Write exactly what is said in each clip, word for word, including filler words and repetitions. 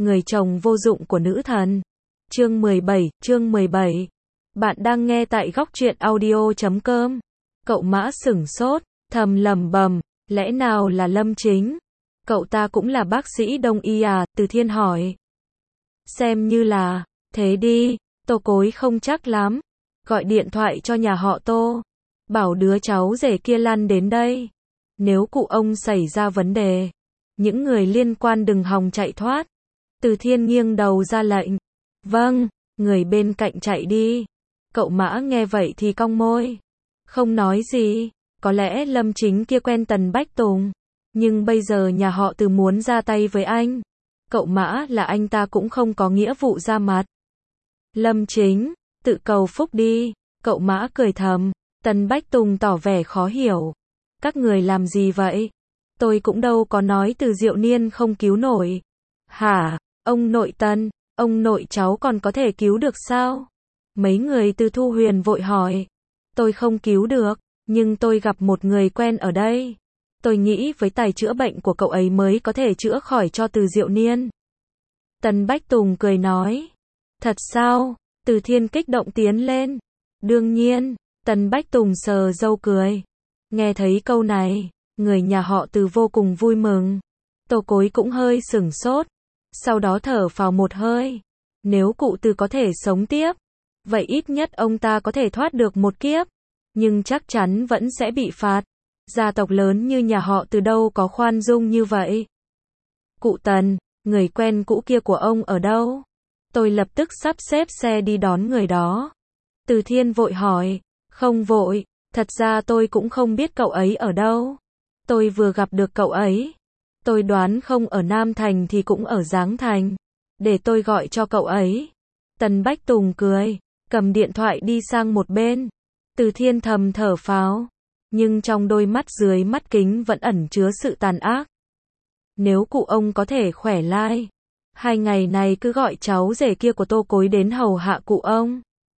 người chồng vô dụng của nữ thần. Chương mười bảy, chương mười bảy. Bạn đang nghe tại góc truyện audio chấm com. Cậu Mã sửng sốt, thầm lẩm bẩm, lẽ nào là Lâm Chính? Cậu ta cũng là bác sĩ đông y à? Từ Thiên hỏi. Xem như là, thế đi, Tô Cối không chắc lắm. Gọi điện thoại cho nhà họ Tô, bảo đứa cháu rể kia lăn đến đây. Nếu cụ ông xảy ra vấn đề, những người liên quan đừng hòng chạy thoát. Từ Thiên nghiêng đầu ra lệnh. Vâng, người bên cạnh chạy đi. Cậu Mã nghe vậy thì cong môi, không nói gì. Có lẽ Lâm Chính kia quen Tần Bách Tùng, nhưng bây giờ nhà họ Từ muốn ra tay với anh. Cậu Mã là anh ta cũng không có nghĩa vụ ra mặt. Lâm Chính, tự cầu phúc đi. Cậu Mã cười thầm. Tần Bách Tùng tỏ vẻ khó hiểu. Các người làm gì vậy? Tôi cũng đâu có nói Từ Diệu Niên không cứu nổi. Hả? Ông nội Tần, ông nội cháu còn có thể cứu được sao? Mấy người từ Thu Huyền vội hỏi. Tôi không cứu được, nhưng tôi gặp một người quen ở đây. Tôi nghĩ với tài chữa bệnh của cậu ấy mới có thể chữa khỏi cho Từ Diệu Niên. Tần Bách Tùng cười nói. Thật sao? Từ Thiên kích động tiến lên. Đương nhiên. Tần Bách Tùng sờ râu cười. Nghe thấy câu này, người nhà họ Từ vô cùng vui mừng. Tô Cối cũng hơi sửng sốt, sau đó thở phào một hơi. Nếu cụ Từ có thể sống tiếp, vậy ít nhất ông ta có thể thoát được một kiếp, nhưng chắc chắn vẫn sẽ bị phạt. Gia tộc lớn như nhà họ Từ đâu có khoan dung như vậy. Cụ Tần, người quen cũ kia của ông ở đâu? Tôi lập tức sắp xếp xe đi đón người đó. Từ Thiên vội hỏi. Không vội, thật ra tôi cũng không biết cậu ấy ở đâu. Tôi vừa gặp được cậu ấy. Tôi đoán không ở Nam Thành thì cũng ở Giáng Thành. Để tôi gọi cho cậu ấy. Tần Bách Tùng cười, cầm điện thoại đi sang một bên. Từ Thiên thầm thở phào, nhưng trong đôi mắt dưới mắt kính vẫn ẩn chứa sự tàn ác. Nếu cụ ông có thể khỏe lại, hai ngày này cứ gọi cháu rể kia của Tô Cối đến hầu hạ cụ ông.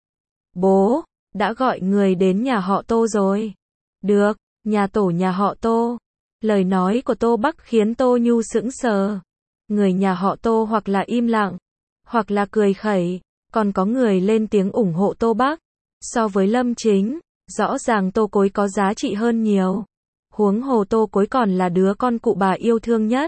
Bố, đã gọi người đến nhà họ Tô rồi. Được, nhà tổ nhà họ Tô. Lời nói của Tô Bắc khiến Tô Nhu sững sờ. Người nhà họ Tô hoặc là im lặng, hoặc là cười khẩy, còn có người lên tiếng ủng hộ Tô Bắc. So với Lâm Chính, rõ ràng Tô Cối có giá trị hơn nhiều. Huống hồ Tô Cối còn là đứa con cụ bà yêu thương nhất.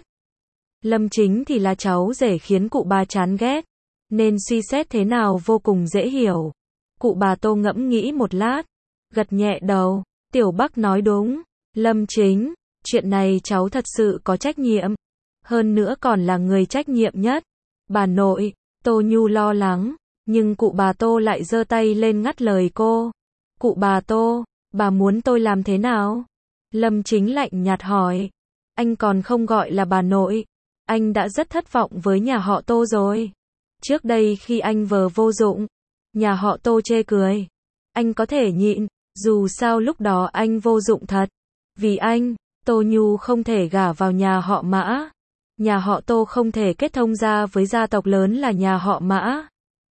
Lâm Chính thì là cháu rể khiến cụ bà chán ghét, nên suy xét thế nào vô cùng dễ hiểu. Cụ bà Tô ngẫm nghĩ một lát, gật nhẹ đầu. Tiểu Bắc nói đúng, Lâm Chính, chuyện này cháu thật sự có trách nhiệm, hơn nữa còn là người trách nhiệm nhất. Bà nội, Tô Nhu lo lắng, nhưng cụ bà Tô lại giơ tay lên ngắt lời cô. Cụ bà Tô, bà muốn tôi làm thế nào? Lâm Chính lạnh nhạt hỏi. Anh còn không gọi là bà nội, anh đã rất thất vọng với nhà họ Tô rồi. Trước đây khi anh vờ vô dụng, nhà họ Tô chê cười, anh có thể nhịn, dù sao lúc đó anh vô dụng thật. Vì anh, Tô Nhu không thể gả vào nhà họ Mã. Nhà họ Tô không thể kết thông gia với gia tộc lớn là nhà họ Mã.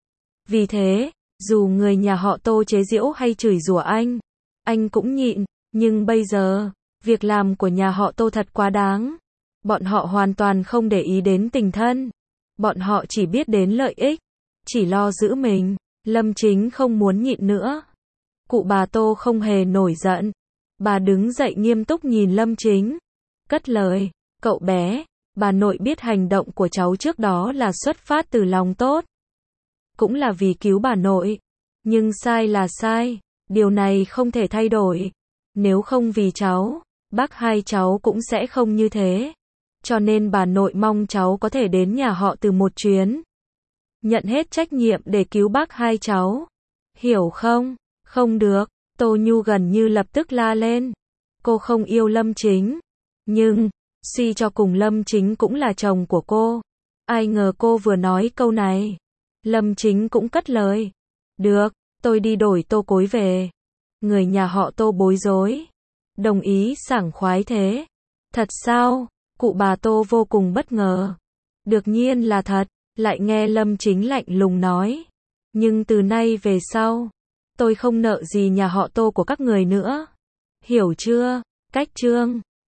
Vì thế, dù người nhà họ Tô chế giễu hay chửi rủa anh, anh cũng nhịn. Nhưng bây giờ, việc làm của nhà họ Tô thật quá đáng. Bọn họ hoàn toàn không để ý đến tình thân. Bọn họ chỉ biết đến lợi ích, chỉ lo giữ mình. Lâm Chính không muốn nhịn nữa. Cụ bà Tô không hề nổi giận. Bà đứng dậy nghiêm túc nhìn Lâm Chính, cất lời. Cậu bé, bà nội biết hành động của cháu trước đó là xuất phát từ lòng tốt, cũng là vì cứu bà nội. Nhưng sai là sai, điều này không thể thay đổi. Nếu không vì cháu, bác hai cháu cũng sẽ không như thế. Cho nên bà nội mong cháu có thể đến nhà họ Từ một chuyến, nhận hết trách nhiệm để cứu bác hai cháu. Hiểu không? Không được. Tô Nhu gần như lập tức la lên. Cô không yêu Lâm Chính, nhưng suy cho cùng Lâm Chính cũng là chồng của cô. Ai ngờ cô vừa nói câu này, Lâm Chính cũng cất lời. Được, tôi đi đổi Tô Cối về. Người nhà họ Tô bối rối, đồng ý sảng khoái thế. Thật sao? Cụ bà Tô vô cùng bất ngờ. Đương nhiên là thật. Lại nghe Lâm Chính lạnh lùng nói. Nhưng từ nay về sau, tôi không nợ gì nhà họ Tô của các người nữa. Hiểu chưa? Cách chương